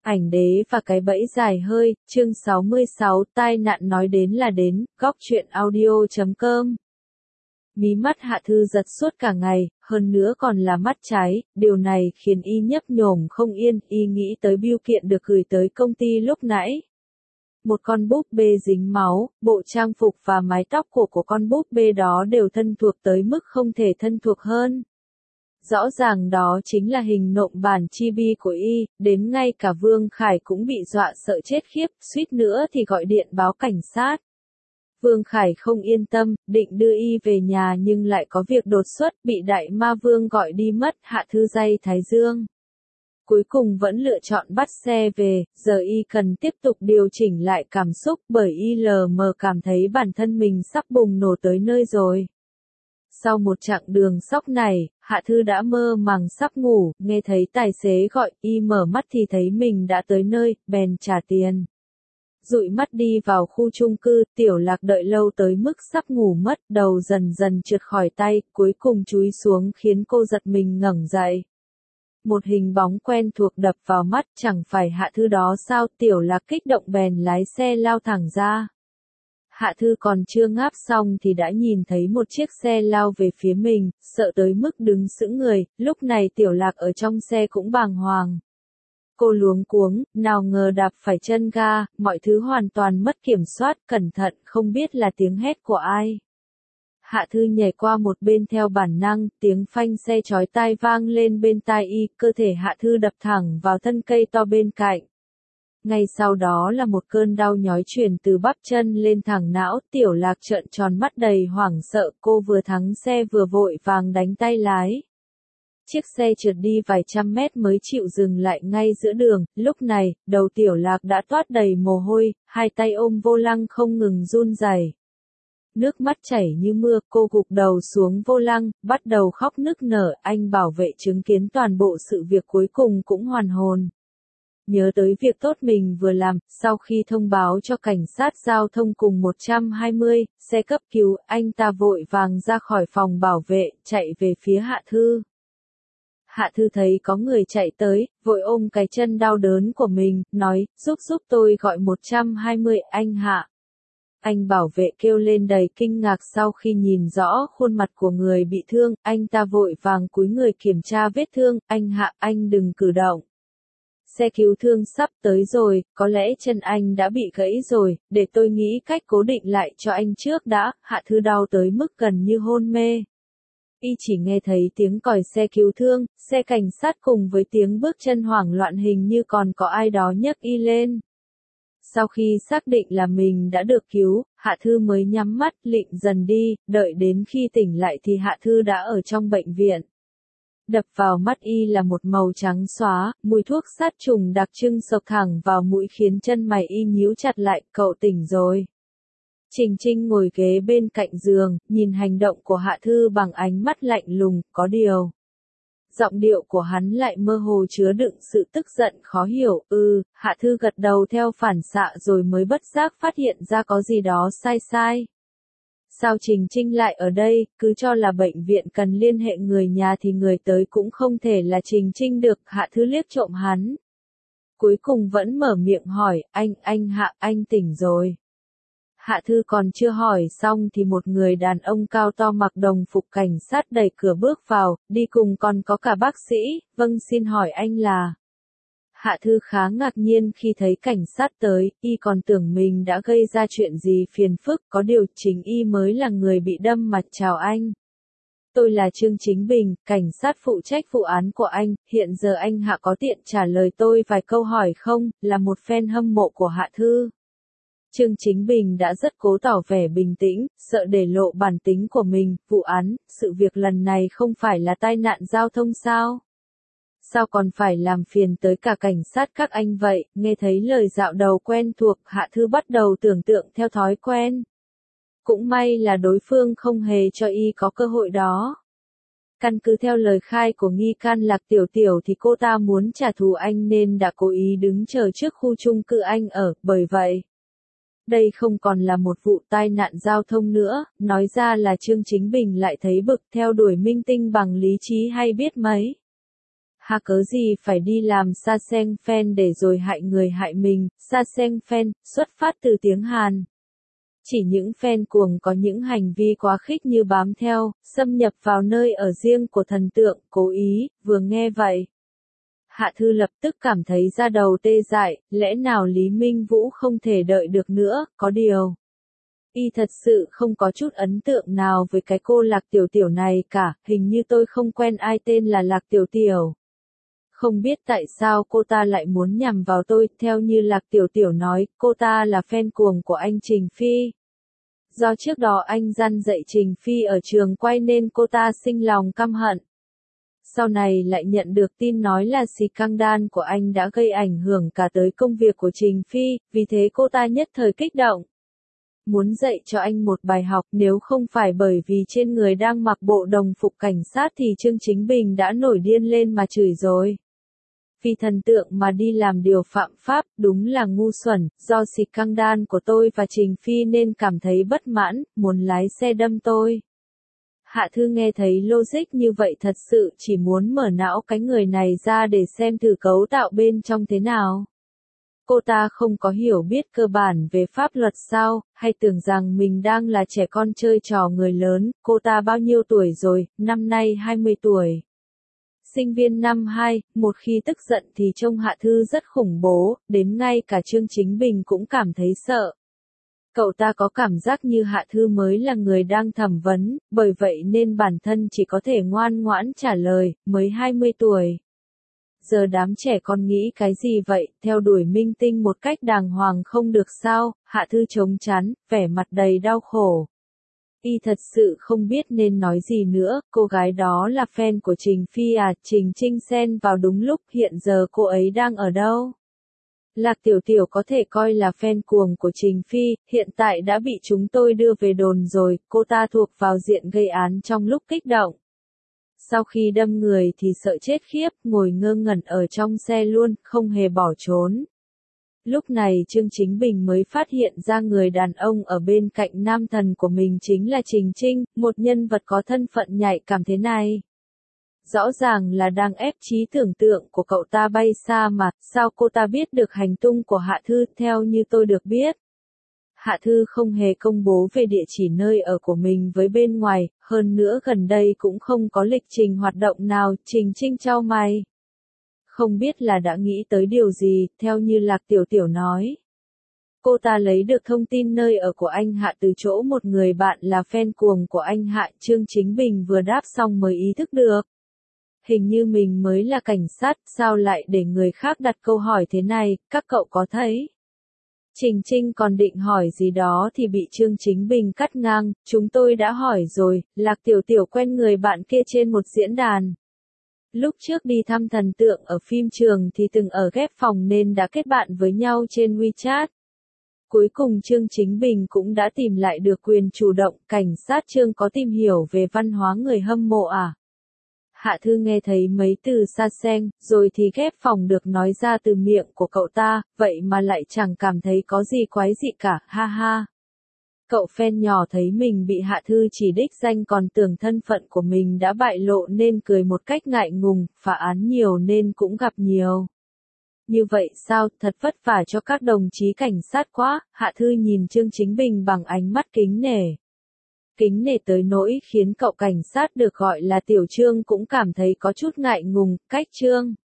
Ảnh đế và cái bẫy dài hơi, chương 66, tai nạn nói đến là đến, góc truyện audio.com. Mí mắt Hạ Thư giật suốt cả ngày, hơn nữa còn là mắt trái, điều này khiến y nhấp nhổm không yên, y nghĩ tới bưu kiện được gửi tới công ty lúc nãy. Một con búp bê dính máu, bộ trang phục và mái tóc của con búp bê đó đều thân thuộc tới mức không thể thân thuộc hơn. Rõ ràng đó chính là hình nộm bản chibi của y, đến ngay cả Vương Khải cũng bị dọa sợ chết khiếp, suýt nữa thì gọi điện báo cảnh sát. Vương Khải không yên tâm, định đưa y về nhà nhưng lại có việc đột xuất, bị đại ma vương gọi đi mất. Hạ Thư day thái dương. Cuối cùng vẫn lựa chọn bắt xe về, giờ y cần tiếp tục điều chỉnh lại cảm xúc bởi y lờ mờ cảm thấy bản thân mình sắp bùng nổ tới nơi rồi. Sau một chặng đường sóc này, Hạ Thư đã mơ màng sắp ngủ, nghe thấy tài xế gọi, y mở mắt thì thấy mình đã tới nơi, bèn trả tiền. Dụi mắt đi vào khu chung cư, Tiểu Lạc đợi lâu tới mức sắp ngủ mất, đầu dần dần trượt khỏi tay, cuối cùng chúi xuống khiến cô giật mình ngẩng dậy. Một hình bóng quen thuộc đập vào mắt, chẳng phải Hạ Thư đó sao? Tiểu Lạc kích động bèn lái xe lao thẳng ra. Hạ Thư còn chưa ngáp xong thì đã nhìn thấy một chiếc xe lao về phía mình, sợ tới mức đứng sững người, lúc này Tiểu Lạc ở trong xe cũng bàng hoàng. Cô luống cuống, nào ngờ đạp phải chân ga, mọi thứ hoàn toàn mất kiểm soát, cẩn thận, không biết là tiếng hét của ai. Hạ Thư nhảy qua một bên theo bản năng, tiếng phanh xe chói tai vang lên bên tai y, cơ thể Hạ Thư đập thẳng vào thân cây to bên cạnh. Ngay sau đó là một cơn đau nhói truyền từ bắp chân lên thẳng não, Tiểu Lạc trợn tròn mắt đầy hoảng sợ, cô vừa thắng xe vừa vội vàng đánh tay lái. Chiếc xe trượt đi vài trăm mét mới chịu dừng lại ngay giữa đường, lúc này, đầu Tiểu Lạc đã toát đầy mồ hôi, hai tay ôm vô lăng không ngừng run rẩy. Nước mắt chảy như mưa, cô gục đầu xuống vô lăng, bắt đầu khóc nức nở, anh bảo vệ chứng kiến toàn bộ sự việc cuối cùng cũng hoàn hồn. Nhớ tới việc tốt mình vừa làm, sau khi thông báo cho cảnh sát giao thông cùng 120, xe cấp cứu, anh ta vội vàng ra khỏi phòng bảo vệ, chạy về phía Hạ Thư. Hạ Thư thấy có người chạy tới, vội ôm cái chân đau đớn của mình, nói, giúp tôi gọi 120, anh Hạ. Anh bảo vệ kêu lên đầy kinh ngạc sau khi nhìn rõ khuôn mặt của người bị thương, anh ta vội vàng cúi người kiểm tra vết thương, anh Hạ, anh đừng cử động. Xe cứu thương sắp tới rồi, có lẽ chân anh đã bị gãy rồi, để tôi nghĩ cách cố định lại cho anh trước đã. Hạ Thư đau tới mức gần như hôn mê. Y chỉ nghe thấy tiếng còi xe cứu thương, xe cảnh sát cùng với tiếng bước chân hoảng loạn, hình như còn có ai đó nhấc y lên. Sau khi xác định là mình đã được cứu, Hạ Thư mới nhắm mắt, lịm dần đi, đợi đến khi tỉnh lại thì Hạ Thư đã ở trong bệnh viện. Đập vào mắt y là một màu trắng xóa, mùi thuốc sát trùng đặc trưng xộc thẳng vào mũi khiến chân mày y nhíu chặt lại, cậu tỉnh rồi. Trình Trinh ngồi ghế bên cạnh giường, nhìn hành động của Hạ Thư bằng ánh mắt lạnh lùng, có điều. Giọng điệu của hắn lại mơ hồ chứa đựng sự tức giận khó hiểu, Hạ Thư gật đầu theo phản xạ rồi mới bất giác phát hiện ra có gì đó sai. Sao Trình Trinh lại ở đây, cứ cho là bệnh viện cần liên hệ người nhà thì người tới cũng không thể là Trình Trinh được. Hạ Thư liếc trộm hắn. Cuối cùng vẫn mở miệng hỏi, anh Hạ, anh tỉnh rồi. Hạ Thư còn chưa hỏi xong thì một người đàn ông cao to mặc đồng phục cảnh sát đẩy cửa bước vào, đi cùng còn có cả bác sĩ, vâng xin hỏi anh là. Hạ Thư khá ngạc nhiên khi thấy cảnh sát tới, y còn tưởng mình đã gây ra chuyện gì phiền phức, có điều chính y mới là người bị đâm mặt. Chào anh. Tôi là Trương Chính Bình, cảnh sát phụ trách vụ án của anh, hiện giờ anh Hạ có tiện trả lời tôi vài câu hỏi không, là một fan hâm mộ của Hạ Thư. Trương Chính Bình đã rất cố tỏ vẻ bình tĩnh, sợ để lộ bản tính của mình, vụ án, sự việc lần này không phải là tai nạn giao thông sao? Sao còn phải làm phiền tới cả cảnh sát các anh vậy? Nghe thấy lời dạo đầu quen thuộc, Hạ Thư bắt đầu tưởng tượng theo thói quen. Cũng may là đối phương không hề cho y có cơ hội đó. Căn cứ theo lời khai của nghi can Lạc Tiểu Tiểu thì cô ta muốn trả thù anh nên đã cố ý đứng chờ trước khu chung cư anh ở, bởi vậy. Đây không còn là một vụ tai nạn giao thông nữa, nói ra là Trương Chính Bình lại thấy bực, theo đuổi minh tinh bằng lý trí hay biết mấy. Hà cớ gì phải đi làm sa seng phen để rồi hại người hại mình, sa seng phen, xuất phát từ tiếng Hàn. Chỉ những fan cuồng có những hành vi quá khích như bám theo, xâm nhập vào nơi ở riêng của thần tượng, cố ý, vừa nghe vậy. Hạ Thư lập tức cảm thấy da đầu tê dại, lẽ nào Lý Minh Vũ không thể đợi được nữa, có điều. Y thật sự không có chút ấn tượng nào với cái cô Lạc Tiểu Tiểu này cả, hình như tôi không quen ai tên là Lạc Tiểu Tiểu. Không biết tại sao cô ta lại muốn nhằm vào tôi, theo như Lạc Tiểu Tiểu nói, cô ta là fan cuồng của anh Trình Phi. Do trước đó anh răn dạy Trình Phi ở trường quay nên cô ta sinh lòng căm hận. Sau này lại nhận được tin nói là scandal của anh đã gây ảnh hưởng cả tới công việc của Trình Phi, vì thế cô ta nhất thời kích động. Muốn dạy cho anh một bài học, nếu không phải bởi vì trên người đang mặc bộ đồng phục cảnh sát thì Trương Chính Bình đã nổi điên lên mà chửi rồi. Vì thần tượng mà đi làm điều phạm pháp, đúng là ngu xuẩn, do scandal của tôi và Trình Phi nên cảm thấy bất mãn, muốn lái xe đâm tôi. Hạ Thư nghe thấy logic như vậy thật sự chỉ muốn mở não cái người này ra để xem thử cấu tạo bên trong thế nào. Cô ta không có hiểu biết cơ bản về pháp luật sao, hay tưởng rằng mình đang là trẻ con chơi trò người lớn, cô ta bao nhiêu tuổi rồi, năm nay 20 tuổi. Sinh viên năm 2, một khi tức giận thì trông Hạ Thư rất khủng bố, đến ngay cả Trương Chính Bình cũng cảm thấy sợ. Cậu ta có cảm giác như Hạ Thư mới là người đang thẩm vấn, bởi vậy nên bản thân chỉ có thể ngoan ngoãn trả lời, mới 20 tuổi. Giờ đám trẻ con nghĩ cái gì vậy, theo đuổi minh tinh một cách đàng hoàng không được sao, Hạ Thư chống chắn, vẻ mặt đầy đau khổ. Y thật sự không biết nên nói gì nữa, cô gái đó là fan của Trình Phi à, Trình Trinh xen vào đúng lúc, hiện giờ cô ấy đang ở đâu? Lạc Tiểu Tiểu có thể coi là fan cuồng của Trình Phi, hiện tại đã bị chúng tôi đưa về đồn rồi, cô ta thuộc vào diện gây án trong lúc kích động. Sau khi đâm người thì sợ chết khiếp, ngồi ngơ ngẩn ở trong xe luôn, không hề bỏ trốn. Lúc này Trương Chính Bình mới phát hiện ra người đàn ông ở bên cạnh nam thần của mình chính là Trình Trinh, một nhân vật có thân phận nhạy cảm thế này. Rõ ràng là đang ép trí tưởng tượng của cậu ta bay xa mà, sao cô ta biết được hành tung của Hạ Thư, theo như tôi được biết. Hạ Thư không hề công bố về địa chỉ nơi ở của mình với bên ngoài, hơn nữa gần đây cũng không có lịch trình hoạt động nào, Trình Trinh chau mày. Không biết là đã nghĩ tới điều gì, theo như Lạc Tiểu Tiểu nói. Cô ta lấy được thông tin nơi ở của anh Hạ từ chỗ một người bạn là fan cuồng của anh Hạ, Trương Chính Bình vừa đáp xong mới ý thức được. Hình như mình mới là cảnh sát, sao lại để người khác đặt câu hỏi thế này, các cậu có thấy? Trình Trinh còn định hỏi gì đó thì bị Trương Chính Bình cắt ngang, chúng tôi đã hỏi rồi, Lạc Tiểu Tiểu quen người bạn kia trên một diễn đàn. Lúc trước đi thăm thần tượng ở phim trường thì từng ở ghép phòng nên đã kết bạn với nhau trên WeChat. Cuối cùng Trương Chính Bình cũng đã tìm lại được quyền chủ động, cảnh sát Trương có tìm hiểu về văn hóa người hâm mộ à? Hạ Thư nghe thấy mấy từ sa seng, rồi thì ghép phòng được nói ra từ miệng của cậu ta, vậy mà lại chẳng cảm thấy có gì quái dị cả, ha ha. Cậu fan nhỏ thấy mình bị Hạ Thư chỉ đích danh còn tưởng thân phận của mình đã bại lộ nên cười một cách ngại ngùng, phá án nhiều nên cũng gặp nhiều. Như vậy sao, thật vất vả cho các đồng chí cảnh sát quá, Hạ Thư nhìn Trương Chính Bình bằng ánh mắt kính nể. Kính nể tới nỗi khiến cậu cảnh sát được gọi là Tiểu Trương cũng cảm thấy có chút ngại ngùng, cách Trương.